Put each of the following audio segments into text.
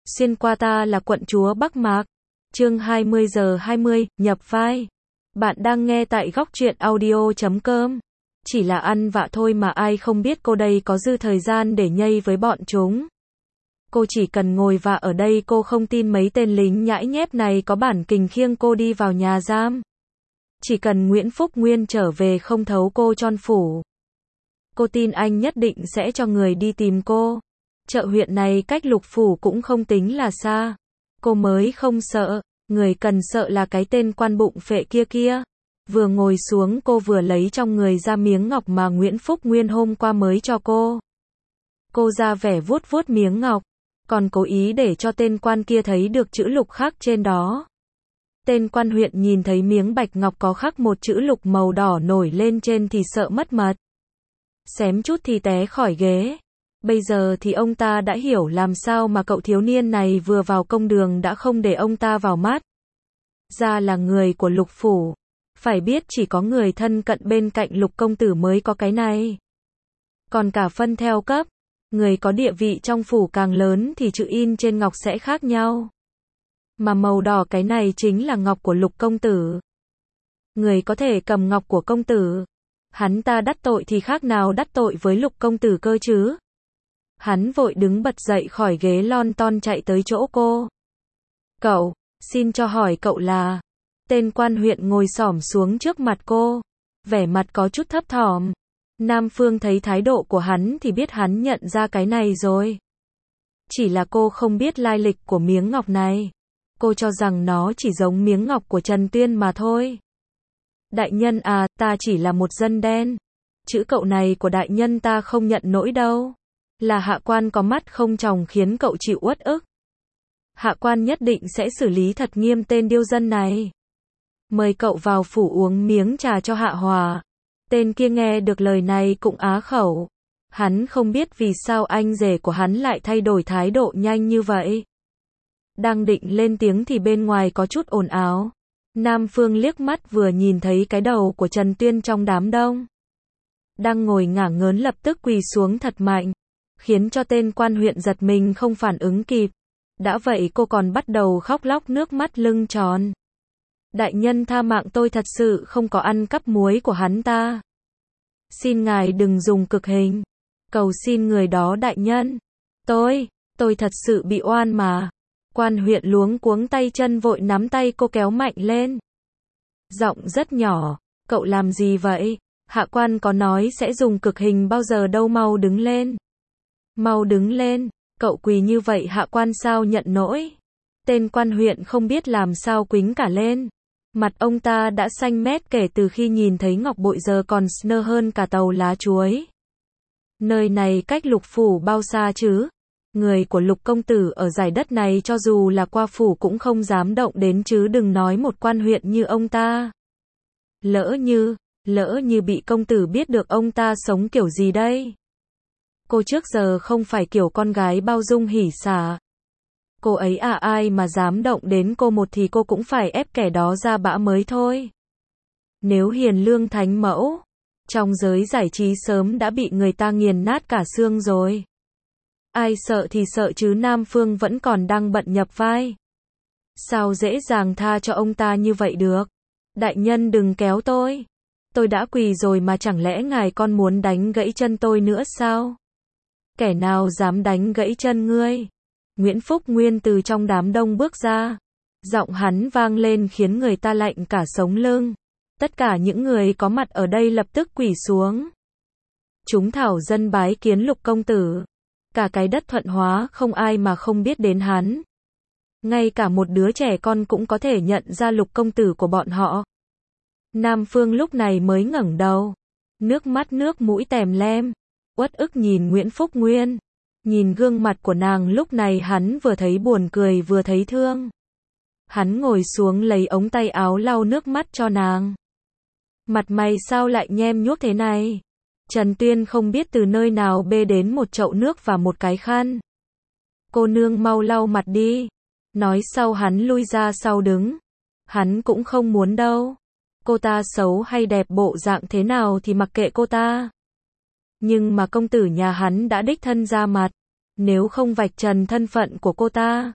Xuyên qua ta là quận chúa Bắc Mạc. Chương 20 giờ 20, nhập vai. Bạn đang nghe tại góc truyện audio.com. Chỉ là ăn vạ thôi mà ai không biết cô đây có dư thời gian để nhây với bọn chúng. Cô chỉ cần ngồi vạ ở đây, cô không tin mấy tên lính nhãi nhép này có bản kình khiêng cô đi vào nhà giam. Chỉ cần Nguyễn Phúc Nguyên trở về không thấu cô tròn phủ. Cô tin anh nhất định sẽ cho người đi tìm cô. Chợ huyện này cách Lục Phủ cũng không tính là xa. Cô mới không sợ, người cần sợ là cái tên quan bụng phệ kia kia. Vừa ngồi xuống cô vừa lấy trong người ra miếng ngọc mà Nguyễn Phúc Nguyên hôm qua mới cho cô. Cô ra vẻ vuốt vuốt miếng ngọc, còn cố ý để cho tên quan kia thấy được chữ lục khắc trên đó. Tên quan huyện nhìn thấy miếng bạch ngọc có khắc một chữ lục màu đỏ nổi lên trên thì sợ mất mật. Xém chút thì té khỏi ghế. Bây giờ thì ông ta đã hiểu làm sao mà cậu thiếu niên này vừa vào công đường đã không để ông ta vào mắt. Ra là người của Lục Phủ. Phải biết chỉ có người thân cận bên cạnh Lục công tử mới có cái này. Còn cả phân theo cấp, người có địa vị trong phủ càng lớn thì chữ in trên ngọc sẽ khác nhau. Mà màu đỏ cái này chính là ngọc của Lục công tử. Người có thể cầm ngọc của công tử. Hắn ta đắc tội thì khác nào đắc tội với Lục công tử cơ chứ. Hắn vội đứng bật dậy khỏi ghế lon ton chạy tới chỗ cô. Cậu, xin cho hỏi cậu là... Tên quan huyện ngồi xổm xuống trước mặt cô. Vẻ mặt có chút thấp thỏm. Nam Phương thấy thái độ của hắn thì biết hắn nhận ra cái này rồi. Chỉ là cô không biết lai lịch của miếng ngọc này. Cô cho rằng nó chỉ giống miếng ngọc của Trần Tuyên mà thôi. Đại nhân à, ta chỉ là một dân đen. Chữ cậu này của đại nhân ta không nhận nổi đâu. Là hạ quan có mắt không tròng khiến cậu chịu uất ức. Hạ quan nhất định sẽ xử lý thật nghiêm tên điêu dân này. Mời cậu vào phủ uống miếng trà cho hạ hòa. Tên kia nghe được lời này cũng á khẩu. Hắn không biết vì sao anh rể của hắn lại thay đổi thái độ nhanh như vậy. Đang định lên tiếng thì bên ngoài có chút ồn ào. Nam Phương liếc mắt vừa nhìn thấy cái đầu của Trần Tuyên trong đám đông. Đang ngồi ngả ngớn lập tức quỳ xuống thật mạnh. Khiến cho tên quan huyện giật mình không phản ứng kịp. Đã vậy cô còn bắt đầu khóc lóc nước mắt lưng tròn. Đại nhân tha mạng, tôi thật sự không có ăn cắp muối của hắn ta. Xin ngài đừng dùng cực hình. Cầu xin người đó đại nhân. Tôi thật sự bị oan mà. Quan huyện luống cuống tay chân vội nắm tay cô kéo mạnh lên. Giọng rất nhỏ, cậu làm gì vậy? Hạ quan có nói sẽ dùng cực hình bao giờ đâu, mau đứng lên. Mau đứng lên, cậu quỳ như vậy hạ quan sao nhận nổi. Tên quan huyện không biết làm sao quýnh cả lên. Mặt ông ta đã xanh mét kể từ khi nhìn thấy ngọc bội giờ còn snơ hơn cả tàu lá chuối. Nơi này cách Lục Phủ bao xa chứ? Người của Lục công tử ở dải đất này cho dù là qua phủ cũng không dám động đến chứ đừng nói một quan huyện như ông ta. Lỡ như bị công tử biết được ông ta sống kiểu gì đây? Cô trước giờ không phải kiểu con gái bao dung hỉ xả. Cô ấy à, ai mà dám động đến cô một thì cô cũng phải ép kẻ đó ra bã mới thôi. Nếu hiền lương thánh mẫu, trong giới giải trí sớm đã bị người ta nghiền nát cả xương rồi. Ai sợ thì sợ chứ Nam Phương vẫn còn đang bận nhập vai. Sao dễ dàng tha cho ông ta như vậy được? Đại nhân đừng kéo tôi. Tôi đã quỳ rồi mà chẳng lẽ ngài còn muốn đánh gãy chân tôi nữa sao? Kẻ nào dám đánh gãy chân ngươi? Nguyễn Phúc Nguyên từ trong đám đông bước ra. Giọng hắn vang lên khiến người ta lạnh cả sống lưng. Tất cả những người có mặt ở đây lập tức quỳ xuống. Chúng thảo dân bái kiến Lục công tử. Cả cái đất Thuận Hóa không ai mà không biết đến hắn. Ngay cả một đứa trẻ con cũng có thể nhận ra Lục công tử của bọn họ. Nam Phương lúc này mới ngẩng đầu. Nước mắt nước mũi tèm lem. Uất ức nhìn Nguyễn Phúc Nguyên. Nhìn gương mặt của nàng lúc này hắn vừa thấy buồn cười vừa thấy thương. Hắn ngồi xuống lấy ống tay áo lau nước mắt cho nàng. Mặt mày sao lại nhem nhuốc thế này? Trần Tuyên không biết từ nơi nào bê đến một chậu nước và một cái khăn. Cô nương mau lau mặt đi. Nói sau hắn lui ra sau đứng. Hắn cũng không muốn đâu. Cô ta xấu hay đẹp bộ dạng thế nào thì mặc kệ cô ta. Nhưng mà công tử nhà hắn đã đích thân ra mặt. Nếu không vạch trần thân phận của cô ta,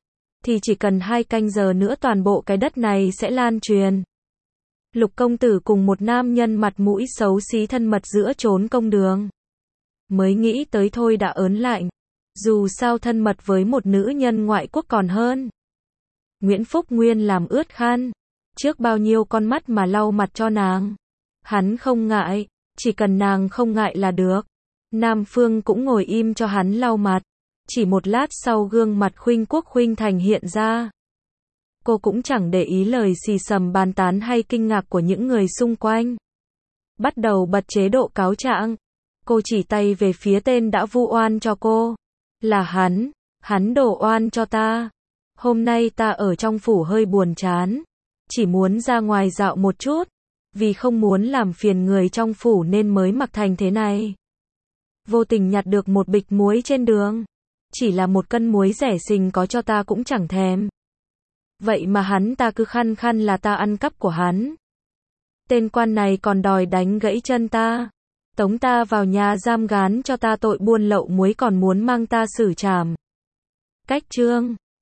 thì chỉ cần 2 canh giờ nữa toàn bộ cái đất này sẽ lan truyền. Lục công tử cùng một nam nhân mặt mũi xấu xí thân mật giữa chốn công đường. Mới nghĩ tới thôi đã ớn lạnh. Dù sao thân mật với một nữ nhân ngoại quốc còn hơn. Nguyễn Phúc Nguyên làm ướt khăn. Trước bao nhiêu con mắt mà lau mặt cho nàng. Hắn không ngại, chỉ cần nàng không ngại là được. Nam Phương cũng ngồi im cho hắn lau mặt. Chỉ một lát sau gương mặt Khuynh Quốc Khuynh Thành hiện ra. Cô cũng chẳng để ý lời xì xầm bàn tán hay kinh ngạc của những người xung quanh. Bắt đầu bật chế độ cáo trạng. Cô chỉ tay về phía tên đã vu oan cho cô. Là hắn đổ oan cho ta. Hôm nay ta ở trong phủ hơi buồn chán. Chỉ muốn ra ngoài dạo một chút. Vì không muốn làm phiền người trong phủ nên mới mặc thành thế này. Vô tình nhặt được một bịch muối trên đường. Chỉ là một cân muối rẻ xình có cho ta cũng chẳng thèm. Vậy mà hắn ta cứ khăng khăng là ta ăn cắp của hắn. Tên quan này còn đòi đánh gãy chân ta. Tống ta vào nhà giam gán cho ta tội buôn lậu muối còn muốn mang ta xử trảm. Cách chương